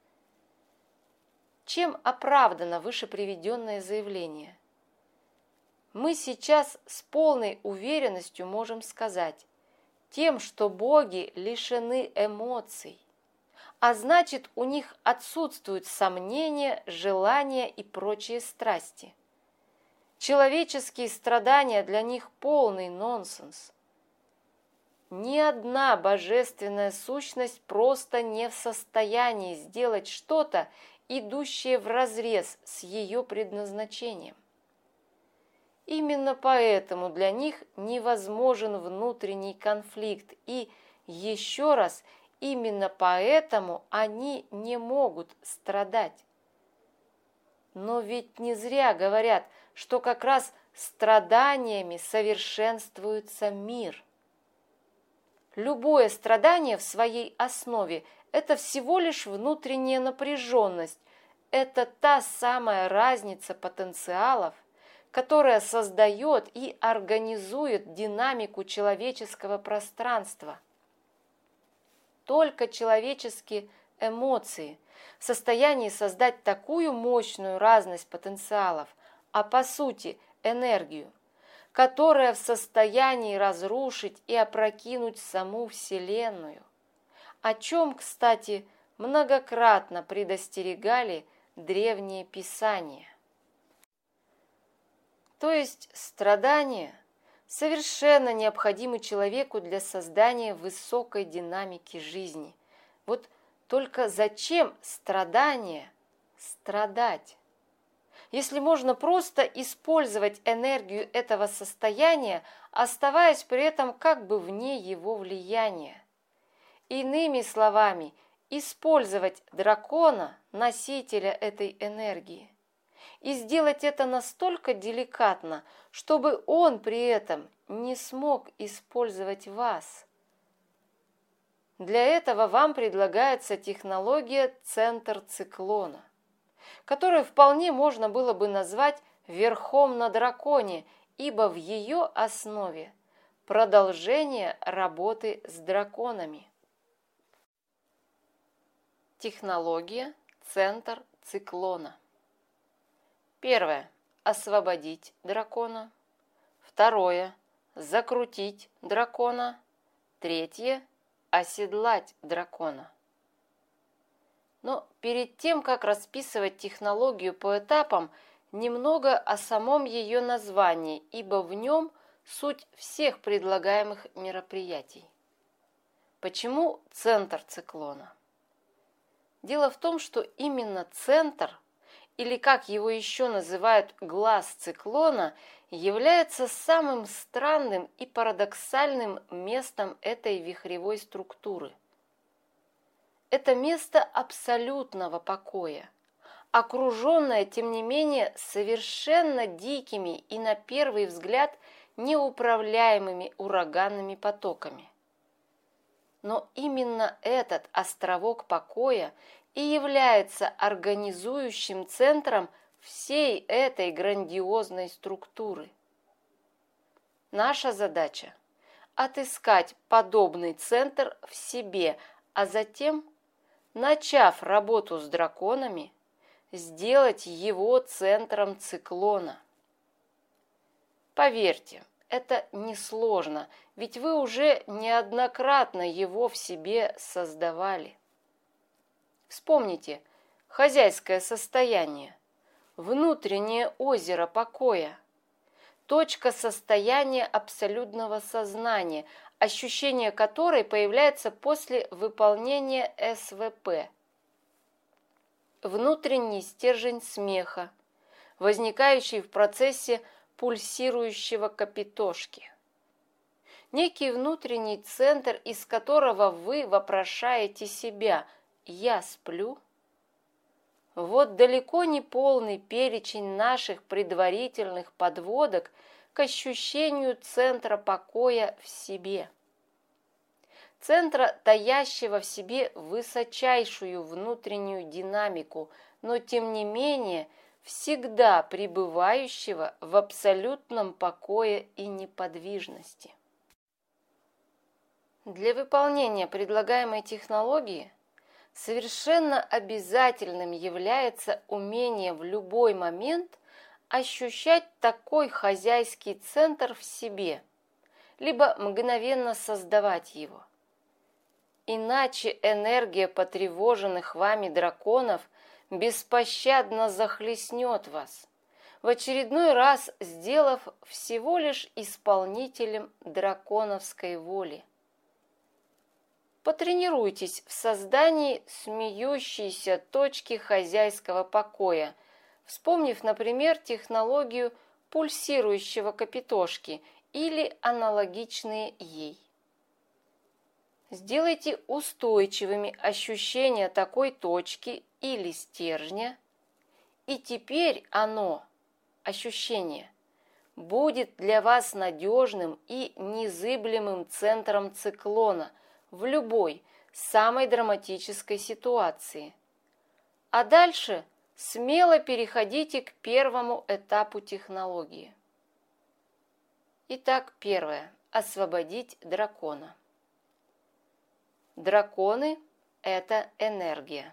Чем оправдано выше приведенное заявление? Мы сейчас с полной уверенностью можем сказать: тем, что боги лишены эмоций, а значит, у них отсутствуют сомнения, желания и прочие страсти. Человеческие страдания для них полный нонсенс. Ни одна божественная сущность просто не в состоянии сделать что-то, идущее вразрез с ее предназначением. Именно поэтому для них невозможен внутренний конфликт, и, еще раз, именно поэтому они не могут страдать. Но ведь не зря говорят, что как раз страданиями совершенствуется мир. Любое страдание в своей основе – это всего лишь внутренняя напряженность, это та самая разница потенциалов, которая создает и организует динамику человеческого пространства. Только человеческие эмоции в состоянии создать такую мощную разность потенциалов, а по сути энергию, которая в состоянии разрушить и опрокинуть саму Вселенную, о чем, кстати, многократно предостерегали древние писания. То есть страдания совершенно необходимы человеку для создания высокой динамики жизни. Вот только зачем страдания страдать? Если можно просто использовать энергию этого состояния, оставаясь при этом как бы вне его влияния. Иными словами, использовать дракона, носителя этой энергии, и сделать это настолько деликатно, чтобы он при этом не смог использовать вас. Для этого вам предлагается технология «Центр циклона», которую вполне можно было бы назвать «верхом на драконе», ибо в ее основе продолжение работы с драконами. Технология «Центр циклона». Первое. Освободить дракона. Второе. Закрутить дракона. Третье. Оседлать дракона. Но перед тем, как расписывать технологию по этапам, немного о самом ее названии, ибо в нем суть всех предлагаемых мероприятий. Почему центр циклона? Дело в том, что именно центр, или как его еще называют глаз циклона, является самым странным и парадоксальным местом этой вихревой структуры. Это место абсолютного покоя, окруженное, тем не менее, совершенно дикими и, на первый взгляд, неуправляемыми ураганными потоками. Но именно этот островок покоя и является организующим центром всей этой грандиозной структуры. Наша задача – отыскать подобный центр в себе, а затем, начав работу с драконами, сделать его центром циклона. Поверьте, это несложно, ведь вы уже неоднократно его в себе создавали. Вспомните хозяйское состояние, внутреннее озеро покоя, точка состояния абсолютного сознания, ощущение которой появляется после выполнения СВП. Внутренний стержень смеха, возникающий в процессе пульсирующего капитошки. Некий внутренний центр, из которого вы вопрошаете себя «Я сплю?». Вот далеко не полный перечень наших предварительных подводок к ощущению центра покоя в себе. Центра, таящего в себе высочайшую внутреннюю динамику, но тем не менее всегда пребывающего в абсолютном покое и неподвижности. Для выполнения предлагаемой технологии совершенно обязательным является умение в любой момент ощущать такой хозяйский центр в себе, либо мгновенно создавать его. Иначе энергия потревоженных вами драконов беспощадно захлестнет вас, в очередной раз сделав всего лишь исполнителем драконовской воли. Потренируйтесь в создании смеющейся точки хозяйского покоя, вспомнив, например, технологию пульсирующего капитошки или аналогичные ей. Сделайте устойчивыми ощущения такой точки или стержня, и теперь оно, ощущение, будет для вас надежным и незыблемым центром циклона в любой, самой драматической ситуации. А дальше смело переходите к первому этапу технологии. Итак, первое. Освободить дракона. Драконы – это энергия.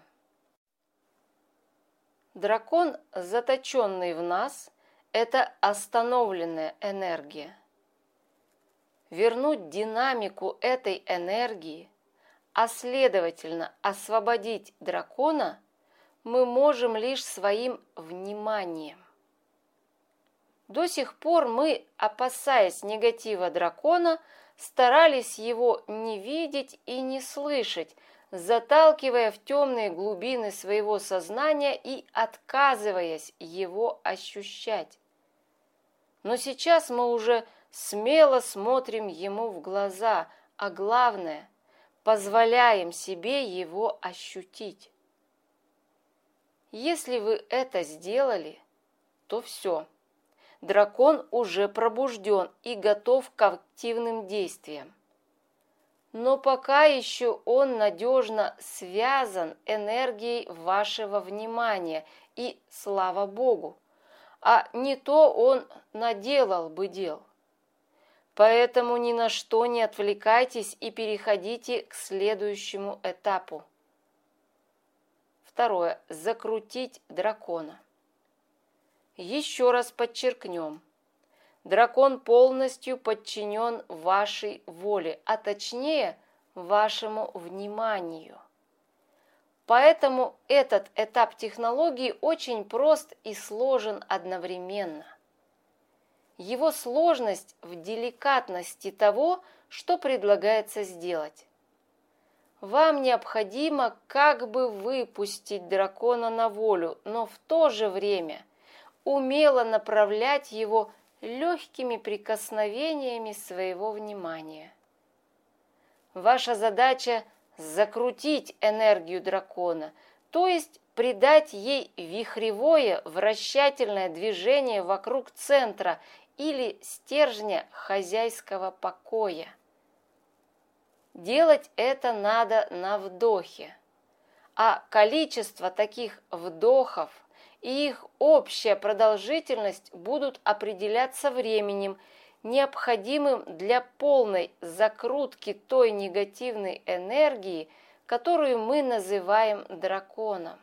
Дракон, заточенный в нас, это остановленная энергия. Вернуть динамику этой энергии, а следовательно освободить дракона, мы можем лишь своим вниманием. До сих пор мы, опасаясь негатива дракона, старались его не видеть и не слышать, заталкивая в темные глубины своего сознания и отказываясь его ощущать. Но сейчас мы уже смело смотрим ему в глаза, а главное, позволяем себе его ощутить. Если вы это сделали, то все. Дракон уже пробужден и готов к активным действиям. Но пока еще он надежно связан энергией вашего внимания, и слава Богу, а не то он наделал бы дел. Поэтому ни на что не отвлекайтесь и переходите к следующему этапу. Второе. Закрутить дракона. Еще раз подчеркнем. Дракон полностью подчинен вашей воле, а точнее вашему вниманию. Поэтому этот этап технологии очень прост и сложен одновременно. Его сложность в деликатности того, что предлагается сделать. Вам необходимо как бы выпустить дракона на волю, но в то же время умело направлять его легкими прикосновениями своего внимания. Ваша задача – закрутить энергию дракона, то есть придать ей вихревое вращательное движение вокруг центра или стержня хозяйского покоя. Делать это надо на вдохе, а количество таких вдохов и их общая продолжительность будут определяться временем, необходимым для полной закрутки той негативной энергии, которую мы называем драконом.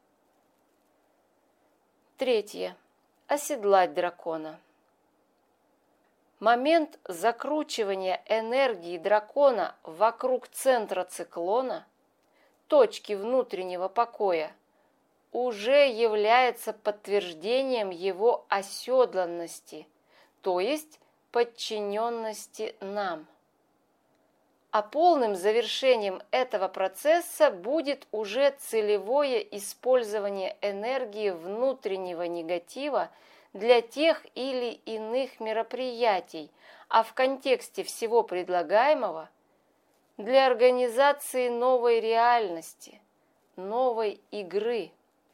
Третье. Оседлать дракона. Момент закручивания энергии дракона вокруг центра циклона, точки внутреннего покоя, уже является подтверждением его оседланности, то есть подчиненности нам. А полным завершением этого процесса будет уже целевое использование энергии внутреннего негатива для тех или иных мероприятий, а в контексте всего предлагаемого для организации новой реальности, новой игры.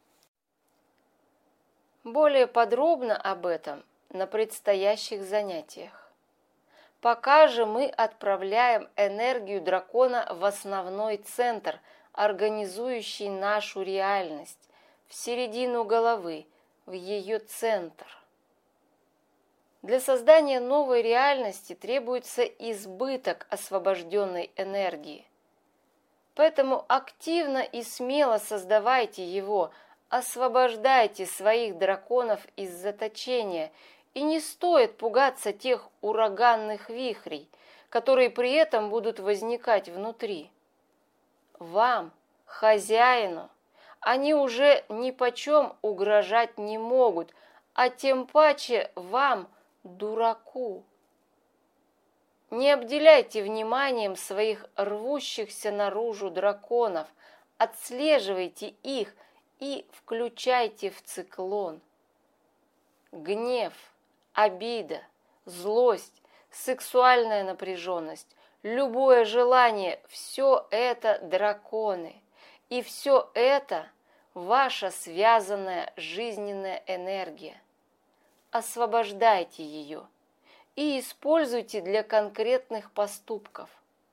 Более подробно об этом на предстоящих занятиях. Пока же мы отправляем энергию дракона в основной центр, организующий нашу реальность, в середину головы, в ее центр. Для создания новой реальности требуется избыток освобожденной энергии. Поэтому активно и смело создавайте его, освобождайте своих драконов из заточения И не стоит пугаться тех ураганных вихрей, которые при этом будут возникать внутри. Вам, хозяину, они уже нипочем угрожать не могут, а тем паче вам, дураку. Не обделяйте вниманием своих рвущихся наружу драконов, отслеживайте их и включайте в циклон. Гнев, обида, злость, сексуальная напряженность, любое желание – все это драконы. И все это ваша связанная жизненная энергия. Освобождайте ее и используйте для конкретных поступков.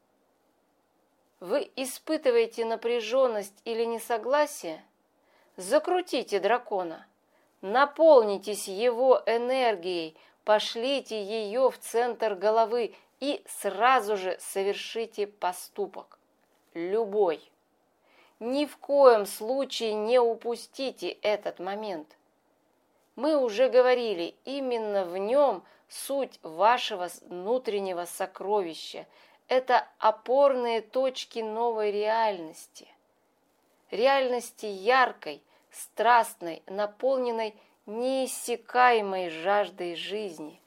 Вы испытываете напряженность или несогласие? Закрутите дракона, наполнитесь его энергией, пошлите ее в центр головы и сразу же совершите поступок. Любой. Ни в коем случае не упустите этот момент. Мы уже говорили, именно в нем суть вашего внутреннего сокровища. Это опорные точки новой реальности. Реальности яркой, страстной, наполненной неиссякаемой жаждой жизни.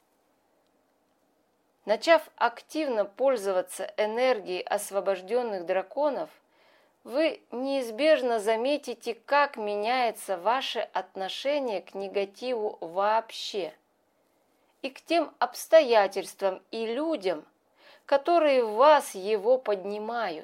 Начав активно пользоваться энергией освобожденных драконов, вы неизбежно заметите, как меняется ваше отношение к негативу вообще и к тем обстоятельствам и людям, которые в вас его поднимают.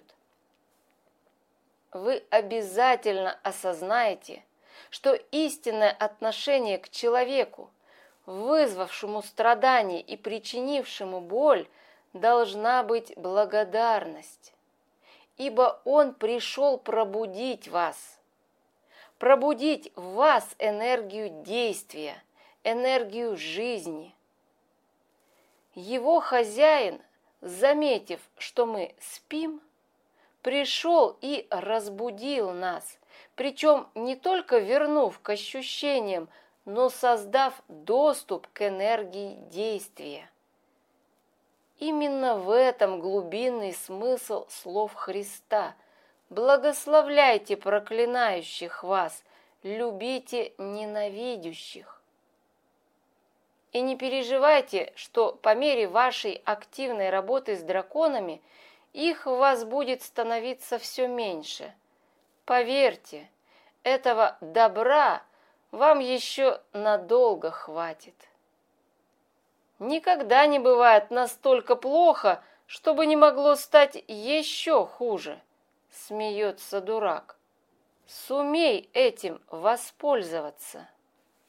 Вы обязательно осознаете, что истинное отношение к человеку, вызвавшему страдание и причинившему боль, должна быть благодарность. Ибо он пришел пробудить вас, пробудить в вас энергию действия, энергию жизни. Его хозяин, заметив, что мы спим, пришел и разбудил нас, причем не только вернув к ощущениям, но создав доступ к энергии действия. Именно в этом глубинный смысл слов Христа. Благословляйте проклинающих вас, любите ненавидящих. И не переживайте, что по мере вашей активной работы с драконами их в вас будет становиться все меньше. Поверьте, этого добра вам еще надолго хватит. Никогда не бывает настолько плохо, чтобы не могло стать еще хуже, смеется дурак. Сумей этим воспользоваться.